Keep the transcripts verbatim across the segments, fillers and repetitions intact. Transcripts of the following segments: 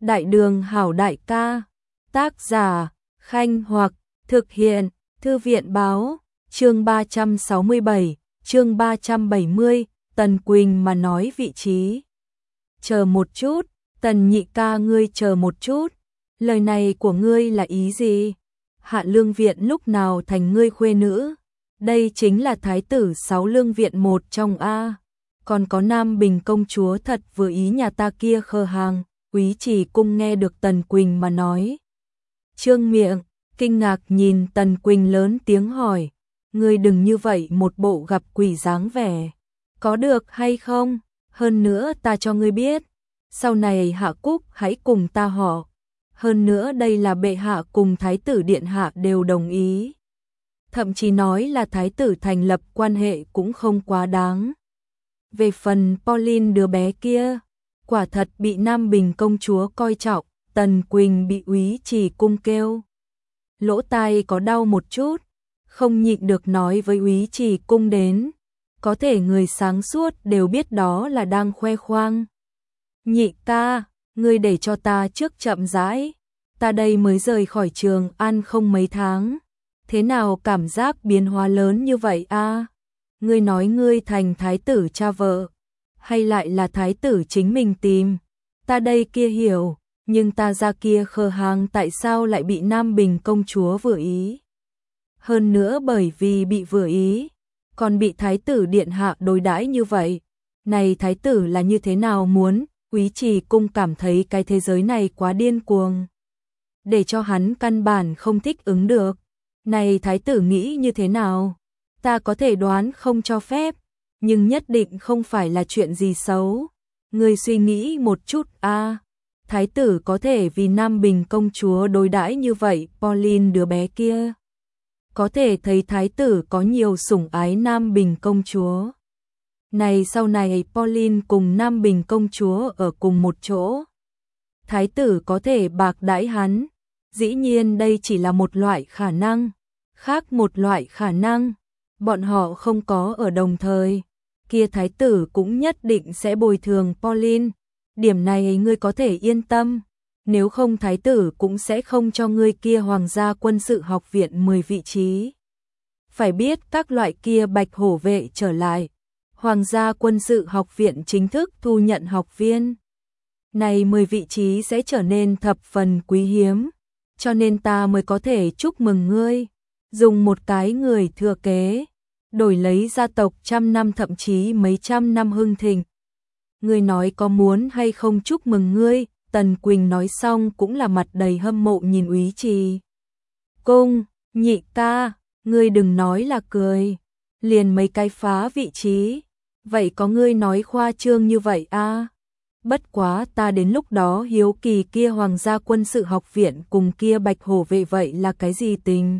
Đại đường hảo đại ca, tác giả, Khanh Hoặc, thực hiện, Thư viện báo, chương ba trăm sáu mươi bảy, chương ba trăm bảy mươi, Tần Quỳnh mà nói vị trí. Chờ một chút, Tần nhị ca ngươi chờ một chút, lời này của ngươi là ý gì? Hạ Lương Viện lúc nào thành ngươi khuê nữ? Đây chính là thái tử sáu Lương Viện một trong A. Còn có Nam Bình công chúa thật vừa ý nhà ta kia khờ hàng. Úy Trì Cung nghe được Tần Quỳnh mà nói. Trương miệng, kinh ngạc nhìn Tần Quỳnh lớn tiếng hỏi. Ngươi đừng như vậy một bộ gặp quỷ dáng vẻ. Có được hay không? Hơn nữa ta cho ngươi biết. Sau này Hạ Cúc hãy cùng ta họ. Hơn nữa đây là bệ hạ cùng thái tử điện hạ đều đồng ý. Thậm chí nói là thái tử thành lập quan hệ cũng không quá đáng. Về phần Pauline đứa bé kia, quả thật bị Nam Bình công chúa coi trọng, Tần Quỳnh bị Úy Trì Cung kêu. Lỗ tai có đau một chút, không nhịn được nói với Úy Trì Cung đến. Có thể người sáng suốt đều biết đó là đang khoe khoang. Nhị ca, ngươi để cho ta trước chậm rãi. Ta đây mới rời khỏi Trường An không mấy tháng. Thế nào cảm giác biến hóa lớn như vậy a? Ngươi nói ngươi thành thái tử cha vợ, hay lại là thái tử chính mình tìm? Ta đây kia hiểu, nhưng ta ra kia khờ hàng tại sao lại bị Nam Bình công chúa vừa ý? Hơn nữa bởi vì bị vừa ý, còn bị thái tử điện hạ đối đãi như vậy. Này thái tử là như thế nào muốn? Úy Trì Cung cảm thấy cái thế giới này quá điên cuồng, để cho hắn căn bản không thích ứng được. Này thái tử nghĩ như thế nào? Ta có thể đoán không cho phép, nhưng nhất định không phải là chuyện gì xấu. Ngươi suy nghĩ một chút a, à, thái tử có thể vì Nam Bình công chúa đối đãi như vậy, Pauline đứa bé kia. Có thể thấy thái tử có nhiều sủng ái Nam Bình công chúa. Này sau này Pauline cùng Nam Bình công chúa ở cùng một chỗ. Thái tử có thể bạc đãi hắn. Dĩ nhiên đây chỉ là một loại khả năng. Khác một loại khả năng, bọn họ không có ở đồng thời. Kia thái tử cũng nhất định sẽ bồi thường Pauline. Điểm này ngươi có thể yên tâm. Nếu không thái tử cũng sẽ không cho ngươi kia Hoàng gia quân sự học viện mười vị trí. Phải biết các loại kia bạch hổ vệ trở lại. Hoàng gia quân sự học viện chính thức thu nhận học viên. Này mười vị trí sẽ trở nên thập phần quý hiếm. Cho nên ta mới có thể chúc mừng ngươi. Dùng một cái người thừa kế, đổi lấy gia tộc trăm năm thậm chí mấy trăm năm hưng thịnh. Ngươi nói có muốn hay không chúc mừng ngươi? Tần Quỳnh nói xong cũng là mặt đầy hâm mộ nhìn Úy Trì Cung. Nhị ca, ngươi đừng nói là cười. Liền mấy cái phá vị trí. Vậy có ngươi nói khoa trương như vậy a? À? Bất quá ta đến lúc đó hiếu kỳ kia Hoàng gia quân sự học viện cùng kia bạch hổ vệ vậy là cái gì tình?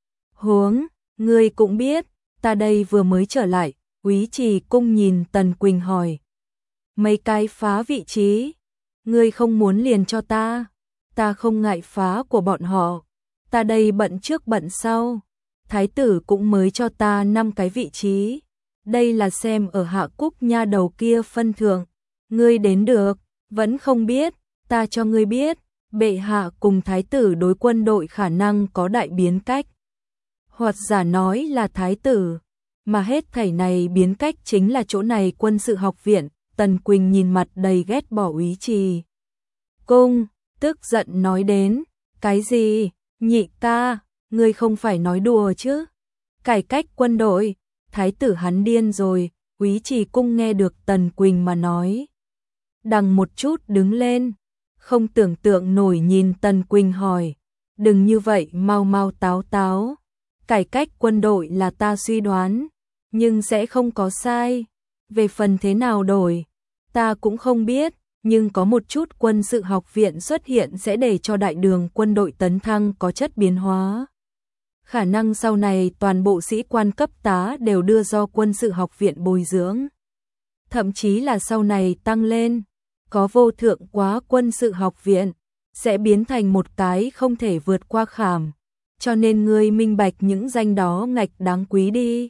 Huống, ngươi cũng biết, ta đây vừa mới trở lại. Úy Trì Cung nhìn Tần Quỳnh hỏi. Mấy cái phá vị trí, ngươi không muốn liền cho ta? Ta không ngại phá của bọn họ. Ta đây bận trước bận sau. Thái tử cũng mới cho ta năm cái vị trí. Đây là xem ở Hạ Cúc nha đầu kia phân thượng. Ngươi đến được, vẫn không biết, ta cho ngươi biết. Bệ hạ cùng thái tử đối quân đội khả năng có đại biến cách. Hoặc giả nói là thái tử, mà hết thảy này biến cách chính là chỗ này quân sự học viện. Tần Quỳnh nhìn mặt đầy ghét bỏ Úy Trì Cung, tức giận nói đến. Cái gì? Nhị ca, ngươi không phải nói đùa chứ? Cải cách quân đội, thái tử hắn điên rồi. Úy Trì Cung nghe được Tần Quỳnh mà nói. Đằng một chút đứng lên, không tưởng tượng nổi nhìn Tần Quỳnh hỏi. Đừng như vậy mau mau táo táo. Cải cách quân đội là ta suy đoán, nhưng sẽ không có sai. Về phần thế nào đổi, ta cũng không biết, nhưng có một chút quân sự học viện xuất hiện sẽ để cho đại đường quân đội tấn thăng có chất biến hóa. Khả năng sau này toàn bộ sĩ quan cấp tá đều đưa do quân sự học viện bồi dưỡng. Thậm chí là sau này tăng lên, có vô thượng quá quân sự học viện, sẽ biến thành một cái không thể vượt qua khảm. Cho nên ngươi minh bạch những danh đó ngạch đáng quý đi.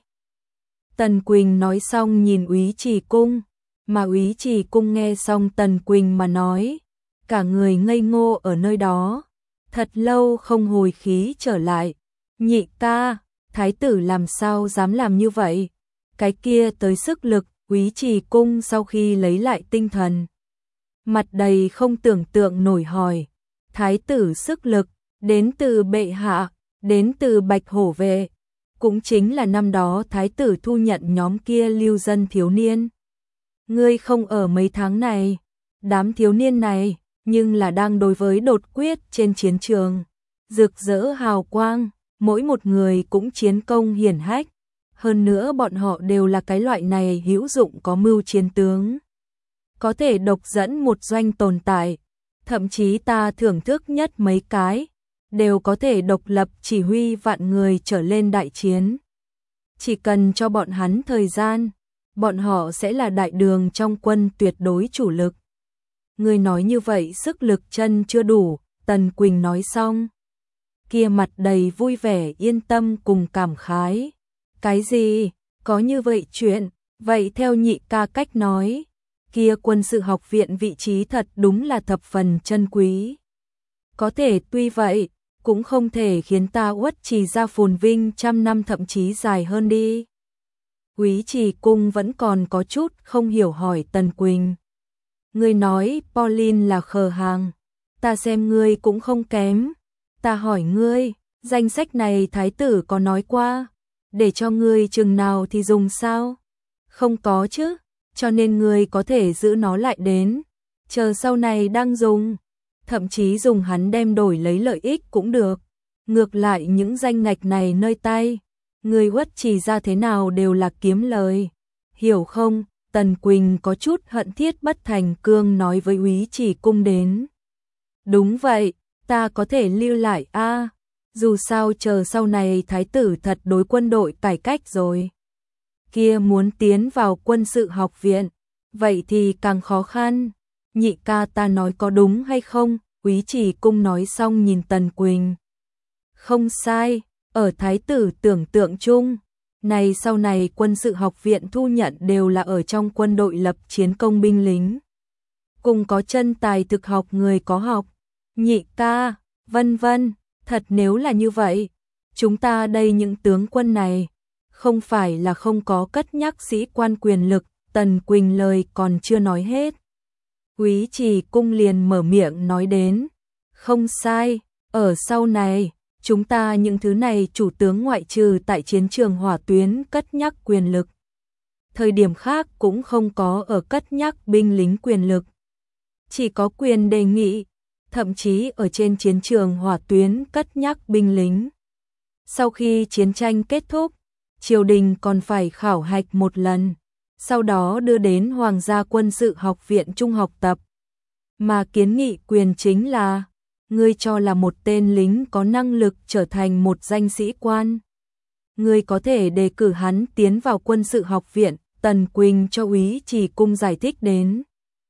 Tần Quỳnh nói xong nhìn Úy Trì Cung, mà Úy Trì Cung nghe xong Tần Quỳnh mà nói, cả người ngây ngô ở nơi đó, thật lâu không hồi khí trở lại. Nhị ca, thái tử làm sao dám làm như vậy? Cái kia tới sức lực, Quý Trì Cung sau khi lấy lại tinh thần, mặt đầy không tưởng tượng nổi hỏi, thái tử sức lực, đến từ bệ hạ, đến từ Bạch Hổ vệ, cũng chính là năm đó thái tử thu nhận nhóm kia lưu dân thiếu niên. Ngươi không ở mấy tháng này, đám thiếu niên này, nhưng là đang đối với đột quyết trên chiến trường, rực rỡ hào quang, mỗi một người cũng chiến công hiển hách, hơn nữa bọn họ đều là cái loại này hữu dụng có mưu chiến tướng, có thể độc dẫn một doanh tồn tại, thậm chí ta thưởng thức nhất mấy cái, đều có thể độc lập chỉ huy vạn người trở lên đại chiến. Chỉ cần cho bọn hắn thời gian, bọn họ sẽ là đại đường trong quân tuyệt đối chủ lực. Người nói như vậy sức lực chân chưa đủ, Tần Quỳnh nói xong. Kia mặt đầy vui vẻ yên tâm cùng cảm khái. Cái gì, có như vậy chuyện, vậy theo nhị ca cách nói, kia quân sự học viện vị trí thật đúng là thập phần chân quý. Có thể tuy vậy, cũng không thể khiến ta uất trì ra phồn vinh trăm năm thậm chí dài hơn đi. Quý Trì Cung vẫn còn có chút không hiểu hỏi Tần Quỳnh. Ngươi nói Pauline là khờ hàng, ta xem ngươi cũng không kém. Ta hỏi ngươi, danh sách này thái tử có nói qua, để cho ngươi chừng nào thì dùng sao? Không có chứ, cho nên ngươi có thể giữ nó lại đến, chờ sau này đang dùng, thậm chí dùng hắn đem đổi lấy lợi ích cũng được. Ngược lại những danh ngạch này nơi tay, ngươi uất trì ra thế nào đều là kiếm lời, hiểu không? Tần Quỳnh có chút hận thiết bất thành cương nói với Úy Trì Cung đến. Đúng vậy, ta có thể lưu lại a, dù sao chờ sau này thái tử thật đối quân đội cải cách rồi, kia muốn tiến vào quân sự học viện, vậy thì càng khó khăn. Nhị ca ta nói có đúng hay không? Úy Trì Cung nói xong nhìn Tần Quỳnh. Không sai, ở thái tử tưởng tượng chung, này sau này quân sự học viện thu nhận đều là ở trong quân đội lập chiến công binh lính, cùng có chân tài thực học người có học. Nhị ca, vân vân, thật nếu là như vậy, chúng ta đây những tướng quân này, không phải là không có cất nhắc sĩ quan quyền lực. Tần Quỳnh lời còn chưa nói hết, Úy Trì Cung liền mở miệng nói đến. Không sai, ở sau này, chúng ta những thứ này chủ tướng ngoại trừ tại chiến trường hỏa tuyến cất nhắc quyền lực, thời điểm khác cũng không có ở cất nhắc binh lính quyền lực, chỉ có quyền đề nghị, thậm chí ở trên chiến trường hỏa tuyến cất nhắc binh lính. Sau khi chiến tranh kết thúc, triều đình còn phải khảo hạch một lần, sau đó đưa đến Hoàng gia quân sự học viện trung học tập. Mà kiến nghị quyền chính là, ngươi cho là một tên lính có năng lực trở thành một danh sĩ quan, ngươi có thể đề cử hắn tiến vào quân sự học viện. Tần Quỳnh cho Úy Trì Cung giải thích đến.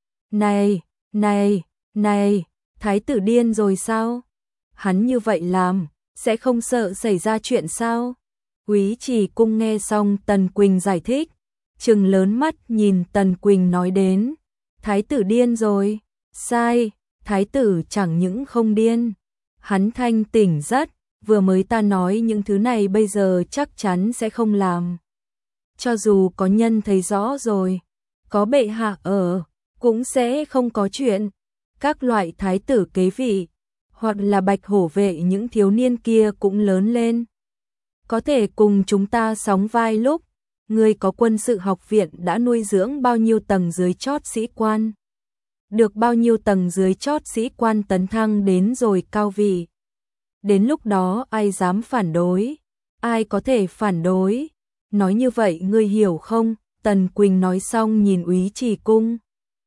Này, này, này, thái tử điên rồi sao? Hắn như vậy làm, sẽ không sợ xảy ra chuyện sao? Úy Trì Cung nghe xong Tần Quỳnh giải thích, trừng lớn mắt nhìn Tần Quỳnh nói đến. Thái tử điên rồi, sai, thái tử chẳng những không điên, hắn thanh tỉnh rất, vừa mới ta nói những thứ này bây giờ chắc chắn sẽ không làm. Cho dù có nhân thấy rõ rồi, có bệ hạ ở, cũng sẽ không có chuyện. Các loại thái tử kế vị, hoặc là Bạch Hổ vệ những thiếu niên kia cũng lớn lên, có thể cùng chúng ta sóng vai lúc. Ngươi có quân sự học viện đã nuôi dưỡng bao nhiêu tầng dưới chót sĩ quan, được bao nhiêu tầng dưới chót sĩ quan tấn thăng đến rồi cao vị. Đến lúc đó ai dám phản đối, ai có thể phản đối. Nói như vậy ngươi hiểu không? Tần Quỳnh nói xong nhìn Úy Trì Cung.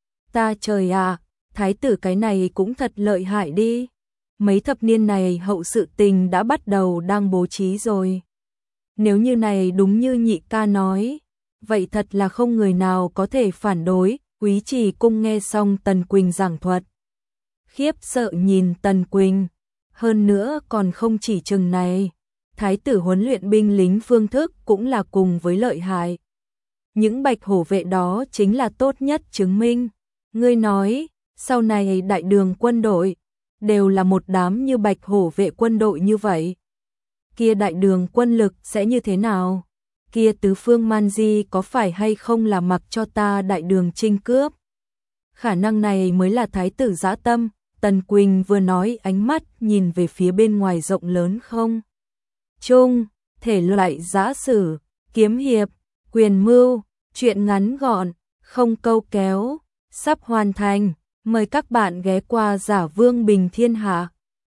Ta trời ạ, à, thái tử cái này cũng thật lợi hại đi. Mấy thập niên này hậu sự tình đã bắt đầu đang bố trí rồi. Nếu như này đúng như nhị ca nói, vậy thật là không người nào có thể phản đối. Úy Trì Cung nghe xong Tần Quỳnh giảng thuật, khiếp sợ nhìn Tần Quỳnh. Hơn nữa còn không chỉ chừng này, thái tử huấn luyện binh lính phương thức cũng là cùng với lợi hại. Những Bạch Hổ vệ đó chính là tốt nhất chứng minh. Ngươi nói, sau này đại đường quân đội đều là một đám như bạch hổ vệ quân đội như vậy. Kia đại đường quân lực sẽ như thế nào? Kia tứ phương man di có phải hay không là mặc cho ta đại đường chinh cướp? Khả năng này mới là thái tử dã tâm. Tần Quỳnh vừa nói ánh mắt nhìn về phía bên ngoài rộng lớn không trung, thể loại giã sử, kiếm hiệp, quyền mưu, truyện ngắn gọn, không câu kéo, sắp hoàn thành. Mời các bạn ghé qua Giả Vương Bình Thiên Hạ.